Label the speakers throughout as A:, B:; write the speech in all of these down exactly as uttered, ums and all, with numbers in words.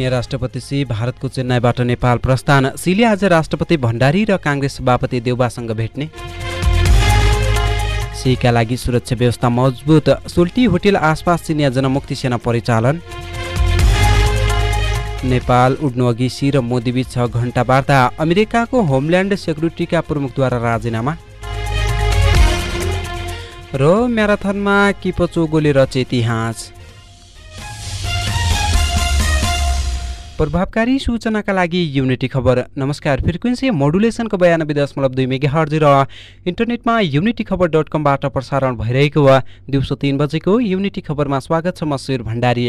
A: चिनिया राष्ट्रपति सी भारतको चेन्नईबाट नेपाल प्रस्थान। सीले आज राष्ट्रपति भण्डारी र काङ्ग्रेस सभापति देउबासँग भेट्ने। सीका लागि सुरक्षा व्यवस्था मजबुत। सोल्टी होटेल आसपास चिनिया जनमुक्ति सेना परिचालन। नेपाल उड्नुअघि सी र मोदीबीच छ घण्टा वार्ता। अमेरिकाको होमल्यान्ड सेक्युरिटीका प्रमुखद्वारा राजीनामा। र म्याराथनमा किपचोगोले रचे इतिहास। प्रभावकारी सूचनाका लागि युनिटी खबर। नमस्कार, फ्रिक्वेन्सी मोडुलेसनको बयानब्बे दशमलव दुई मेगाहर्ज र इन्टरनेटमा युनिटी खबर डट कमबाट प्रसारण भइरहेको वा दिउँसो तीन बजेको युनिटी खबरमा स्वागत छ। म सुर भण्डारी।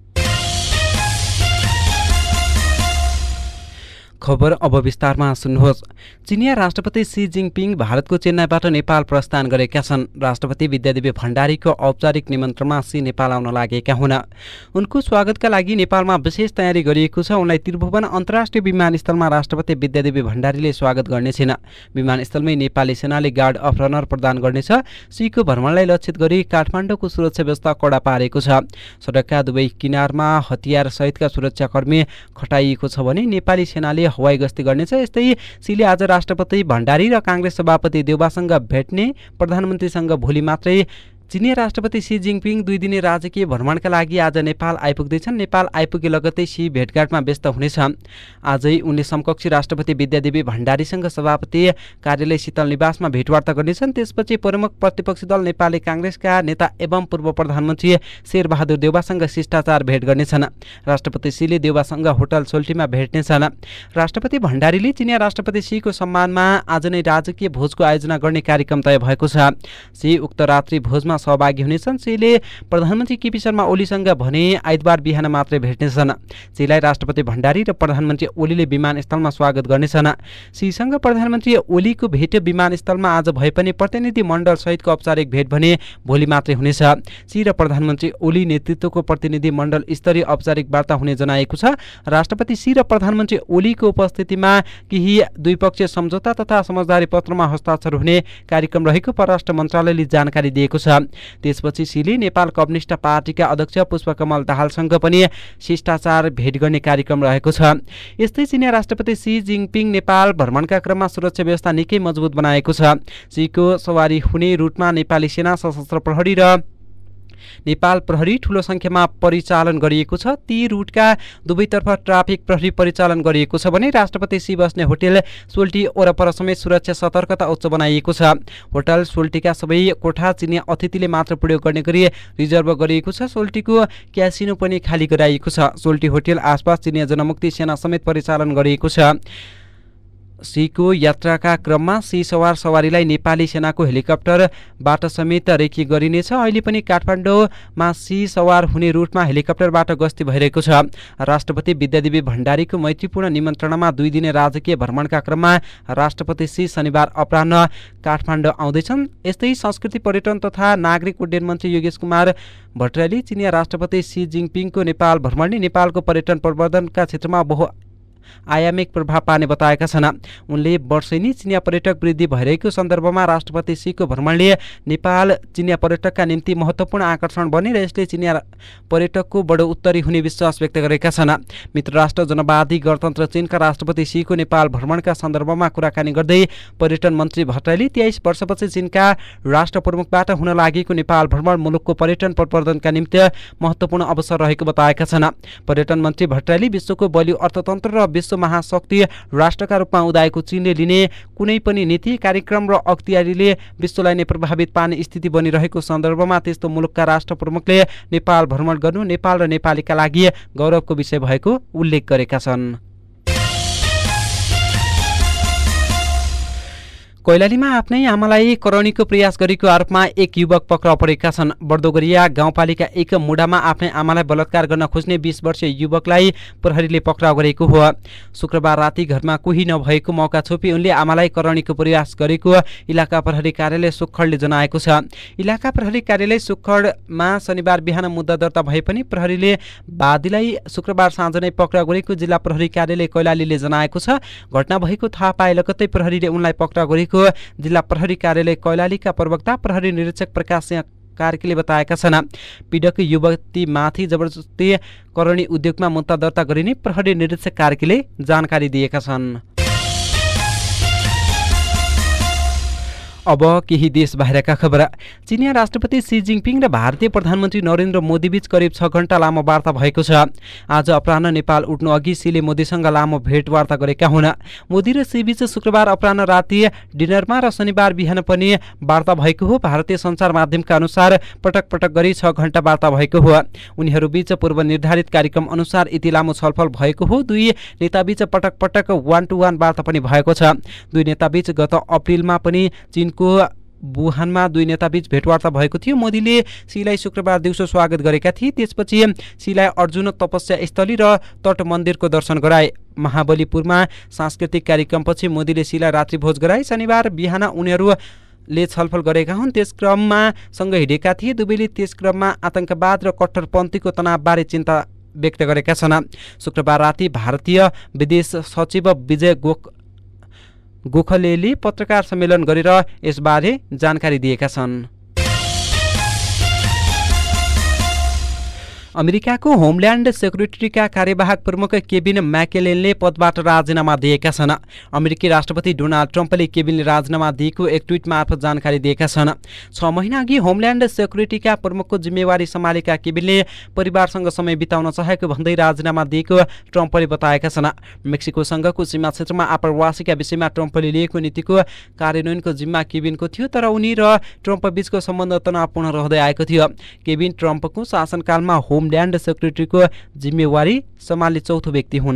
A: खबर अब विस्तारमा सुन्नुहोस्। चिनिया राष्ट्रपति सी जिङपिङ भारतको चेन्नईबाट नेपाल प्रस्थान गरेका छन्। राष्ट्रपति विद्यादेवी भण्डारीको औपचारिक निमन्त्रणमा सी नेपाल आउन लागेका हुन्। उनको स्वागतका लागि नेपालमा विशेष तयारी गरिएको छ। उनलाई त्रिभुवन अन्तर्राष्ट्रिय विमानस्थलमा राष्ट्रपति विद्यादेवी भण्डारीले स्वागत गर्नेछन्। विमानस्थलमै नेपाली सेनाले गार्ड अफ रनर प्रदान गर्नेछ। सीको भ्रमणलाई लक्षित गरी काठमाडौँको सुरक्षा व्यवस्था कडा पारेको छ। सडकका दुवै किनारमा हतियार सहितका सुरक्षाकर्मी खटाइएको छ भने नेपाली सेनाले हवाई गस्ती गर्नेछ। यस्तै सीले आज राष्ट्रपति भण्डारी र काङ्ग्रेस सभापति देउबासँग भेट्ने। प्रधानमन्त्रीसँग भोलि मात्रै चिनिया राष्ट्रपति सी जिङपिङ दुई दिने राजकीय भ्रमणका लागि आज नेपाल आइपुग्दैछन्। नेपाल आइपुगे लगत्तै सी भेटघाटमा व्यस्त हुनेछ। आजै उनले समकक्षी राष्ट्रपति विद्यादेवी भण्डारीसँग सभापति कार्यालय शीतल निवासमा भेटवार्ता गर्नेछन्। त्यसपछि प्रमुख प्रतिपक्षी दल नेपाली काङ्ग्रेसका नेता एवं पूर्व प्रधानमन्त्री शेरबहादुर देउबासँग शिष्टाचार भेट गर्नेछन्। राष्ट्रपति सीले देउबासँग होटल सोल्टीमा भेट्नेछन्। राष्ट्रपति भण्डारीले चिनिया राष्ट्रपति सीको सम्मानमा आज नै राजकीय भोजको आयोजना गर्ने कार्यक्रम तय भएको छ। सी उक्त रात्रि भोजमा सहभागी हुनेछन्। सीले प्रधानमन्त्री केपी शर्मा ओलीसँग भने आइतबार बिहान मात्रै भेट्नेछन्। सीलाई राष्ट्रपति भण्डारी र प्रधानमन्त्री ओलीले विमानस्थलमा स्वागत गर्नेछन्। सीसँग प्रधानमन्त्री ओलीको भेट विमानस्थलमा आज भए पनि प्रतिनिधि मण्डल सहितको औपचारिक भेट भने भोलि मात्रै हुनेछ। सी र प्रधानमन्त्री ओली नेतृत्वको प्रतिनिधि मण्डल स्तरीय औपचारिक वार्ता हुने जनाएको छ। राष्ट्रपति सी र प्रधानमन्त्री ओलीको उपस्थितिमा केही द्विपक्षीय सम्झौता तथा समझदारी पत्रमा हस्ताक्षर हुने कार्यक्रम रहेको परराष्ट्र मन्त्रालयले जानकारी दिएको छ। त्यसपछि सीले नेपाल कम्युनिस्ट पार्टीका अध्यक्ष पुष्पकमल दाहालसँग पनि शिष्टाचार भेट गर्ने कार्यक्रम रहेको छ। यस्तै चिनिया राष्ट्रपति सी जिङपिङ नेपाल भ्रमणका क्रममा सुरक्षा व्यवस्था निकै मजबुत बनाएको छ। सीको सवारी हुने रुटमा नेपाली सेना, सशस्त्र प्रहरी र नेपाल प्रहरी ठूलो संख्यामा परिचालन गरिएको छ। ती रुटका दुवैतर्फ ट्राफिक प्रहरी परिचालन गरिएको छ भने राष्ट्रपति सी बस्ने होटल सोल्टी वरपर समेत सुरक्षा सतर्कता उच्च बनाइएको छ। होटल सोल्टीका सबै कोठा चिनिया अतिथिले मात्र प्रयोग गर्ने गरी रिजर्भ गरिएको छ। सोल्टीको क्यासिनो पनि खाली गराइएको छ। सोल्टी होटल आसपास चिनिया जनमुक्ति सेना समेत परिचालन गरिएको छ। सीको यात्राका क्रममा सी सवार सवारीलाई नेपाली सेनाको हेलिकप्टरबाट समेत रेकी गरिनेछ। अहिले पनि काठमाडौँमा सी सवार हुने रुटमा हेलिकप्टरबाट गस्ती भइरहेको छ। राष्ट्रपति विद्यादेवी भण्डारीको मैत्रीपूर्ण निमन्त्रणामा दुई दिने राजकीय भ्रमणका क्रममा राष्ट्रपति सी शनिबार अपराह्न काठमाडौँ आउँदैछन्। यस्तै संस्कृति पर्यटन तथा नागरिक उड्डयन मन्त्री योगेश कुमार भट्टराईले चिनिया राष्ट्रपति सी जिङपिङको नेपाल भ्रमणले नेपालको पर्यटन प्रवर्धनका क्षेत्रमा बहु आयामिक प्रभाव पार्ने बताएका छन्। उनले वर्षेनी चिनिया पर्यटक वृद्धि भइरहेको सन्दर्भमा राष्ट्रपति सीको भ्रमणले नेपाल चिनिया पर्यटकका निम्ति महत्त्वपूर्ण आकर्षण बने र यसले चिनिया पर्यटकको बडो उत्तरी हुने विश्वास व्यक्त गरेका छन्। मित्र राष्ट्र जनवादी गणतन्त्र चीनका राष्ट्रपति सीको नेपाल भ्रमणका सन्दर्भमा कुराकानी गर्दै पर्यटन मन्त्री भट्टराईले तेइस वर्षपछि चीनका राष्ट्र प्रमुखबाट हुन लागेको नेपाल भ्रमण मुलुकको पर्यटन प्रवर्धनका निम्ति महत्त्वपूर्ण अवसर रहेको बताएका छन्। पर्यटन मन्त्री भट्टराईले विश्वको बलियो अर्थतन्त्र र विश्व महाशक्ति राष्ट्रका रूपमा उदाएको चीनले लिने कुनै पनि नीति, कार्यक्रम र अख्तियारीले विश्वलाई नै प्रभावित पार्ने स्थिति बनिरहेको सन्दर्भमा त्यस्तो मुलुकका राष्ट्र प्रमुखले नेपाल भ्रमण गर्नु नेपाल र नेपालीका लागि गौरवको विषय भएको उल्लेख गरेका छन्। कैलालीमा आफ्नै आमालाई करौनीको प्रयास गरेको आरोपमा एक युवक पक्राउ परेका छन्। बर्दोगरिया गाउँपालिका एक मुडामा आफ्नै आमालाई बलात्कार गर्न खोज्ने बीस वर्षीय युवकलाई प्रहरीले पक्राउ गरेको हो। शुक्रबार राति घरमा कोही नभएको मौका छोपी उनले आमालाई करौनीको प्रयास गरेको इलाका प्रहरी कार्यालय सुखखडले जनाएको छ। इलाका प्रहरी कार्यालय सुखखडमा शनिबार बिहान मुद्दा दर्ता भए पनि प्रहरीले वादीलाई शुक्रबार साँझ नै पक्राउ गरेको जिल्ला प्रहरी कार्यालय कैलालीले जनाएको छ। घटना भएको थाहा पाए लगत्तै प्रहरीले उनलाई पक्राउ गरेको जिल्ला प्रहरी कार्यालय कैलालीका प्रवक्ता प्रहरी निरीक्षक प्रकाश सिंह कार्कीले बताएका छन्। पीडक युवतीमाथि जबरजस्ती करणी उद्योगमा मुद्दा दर्ता गरिने प्रहरी निरीक्षक कार्कीले जानकारी दिएका छन्। अब केही देश बाहिरका खबर। चिनिया राष्ट्रपति सी जिङपिङ र भारतीय प्रधानमन्त्री नरेन्द्र मोदीबीच करिब छ घण्टा लामो वार्ता भएको छ। आज अपराह्न नेपाल उठ्नु अघि सीले मोदीसँग लामो भेटवार्ता गरेका हुन्। मोदी र सी बीच शुक्रबार अपराह्न राति डिनरमा र शनिबार बिहान पनि वार्ता भएको हो। भारतीय सञ्चार माध्यमका अनुसार पटक पटक गरी छ घण्टा वार्ता भएको हो। उनीहरूबीच पूर्व निर्धारित कार्यक्रम अनुसार यति लामो छलफल भएको हो। दुई नेताबीच पटक पटक वान टू वान वार्ता पनि भएको छ। दुई नेताबीच गत अप्रिलमा पनि चीन को वुहानमा दुई नेताबीच भेटवार्ता भएको थियो। मोदीले सीलाई शुक्रबार दिउँसो स्वागत गरेका थिए। त्यसपछि सीलाई अर्जुन तपस्या स्थली र तट मन्दिरको दर्शन गराए। महाबलीपुरमा सांस्कृतिक कार्यक्रमपछि मोदीले सीलाई रात्रिभोज गराए। शनिबार बिहान उनीहरूले छलफल गरेका हुन्। त्यस क्रममा सँगै हिँडेका थिए। दुवैले त्यस क्रममा आतंकवाद र कट्टरपन्थीको तनावबारे चिन्ता व्यक्त गरेका छन्। शुक्रबार राति भारतीय विदेश सचिव विजय गोख गोखलेले पत्रकार सम्मेलन गरेर यसबारे जानकारी दिएका छन्। अमेरिकाको होमल्यान्ड सेक्युरिटीका कार्यवाहक प्रमुख केभिन म्याकेलेनले पदबाट राजीनामा दिएका छन्। अमेरिकी राष्ट्रपति डोनाल्ड ट्रम्पले केभिनले राजीनामा दिएको एक ट्विट मार्फत जानकारी दिएका छन्। छ महिना अघि होमल्यान्ड सेक्युरिटीका प्रमुखको जिम्मेवारी सम्हालेका केभिनले परिवारसँग समय बिताउन चाहेको भन्दै राजीनामा दिएको ट्रम्पले बताएका छन्। मेक्सिकोसँगको सीमा क्षेत्रमा आप्रवासीका विषयमा ट्रम्पले लिएको नीतिको कार्यान्वयनको जिम्मा केभिनको थियो, तर उनी र ट्रम्प बीचको सम्बन्ध तनावपूर्ण रहँदै आएको थियो। केभिन ट्रम्पको शासनकालमा होमल्यान्ड सेक्युरिटीको जिम्मेवारी सम्हाल्ने चौथो व्यक्ति हुन्।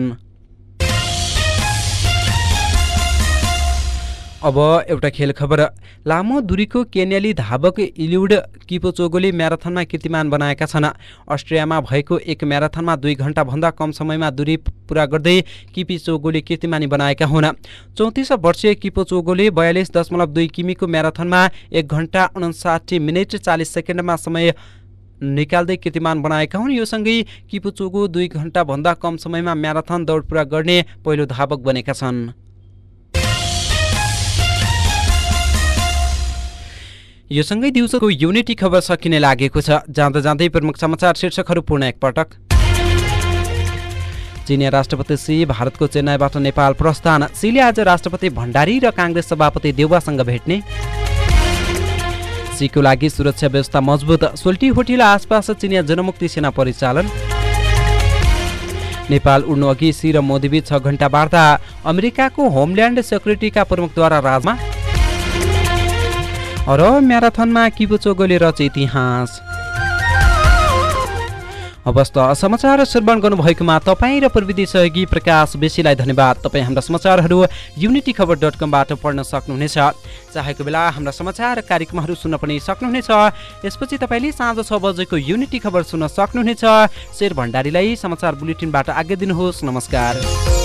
A: अब एउटा खेल खबर। लामो दूरीको केन्याली धावक इलिउड किपोचोगोले म्याराथनमा कीर्तिमान बनाएका छन्। अस्ट्रियामा भएको एक म्याराथनमा दुई घण्टाभन्दा कम समयमा दूरी पूरा गर्दै किपिचोगोले कीर्तिमानी बनाएका हुन्। चौतिस वर्षीय किपोचोगोले बयालिस दशमलव दुई किमीको म्याराथनमा एक घण्टा उन्साठी मिनट चालिस सेकेन्डमा समय निकाल्दै कीर्तिमान बनाएका हुन्। यो सँगै किपोचोगो दुई घण्टाभन्दा कम समयमा म्याराथन दौड पूरा गर्ने पहिलो धावक बनेका छन्। यो सँगै दिउँसोको युनिटी खबर सकिने लागेको छ। जाँदा जाँदै प्रमुख समाचार शीर्षकहरू पुनः एकपटक। चिनिया राष्ट्रपति सी भारतको चेन्नईबाट नेपाल प्रस्थान। सीले आज राष्ट्रपति भण्डारी र काङ्ग्रेस सभापति देउवासँग भेट्ने। सीको लागि सुरक्षा व्यवस्था मजबुत। सोल्टी होटेल आसपास चिनिया जनमुक्ति सेना परिचालन। नेपाल उड्नु अघि सी र मोदीबीच छ घण्टा वार्ता। अमेरिकाको होमल्यान्ड सेक्युरिटीका प्रमुखद्वारा राजमा र म्याराथनमा किपोचोगोले रचे इतिहास। अवस्था समाचार श्रवण गर्नुभएकोमा तपाईँ र प्रविधि सहयोगी प्रकाश बेसीलाई धन्यवाद। तपाईँ हाम्रा समाचारहरू युनिटी खबर डट कमबाट पढ्न सक्नुहुनेछ। चाहेको बेला हाम्रा समाचार कार्यक्रमहरू सुन्न पनि सक्नुहुनेछ। यसपछि तपाईँले साँझ छ बजेको युनिटी खबर सुन्न सक्नुहुनेछ। शेर भण्डारीलाई समाचार बुलेटिनबाट आज्ञा दिनुहोस्। नमस्कार।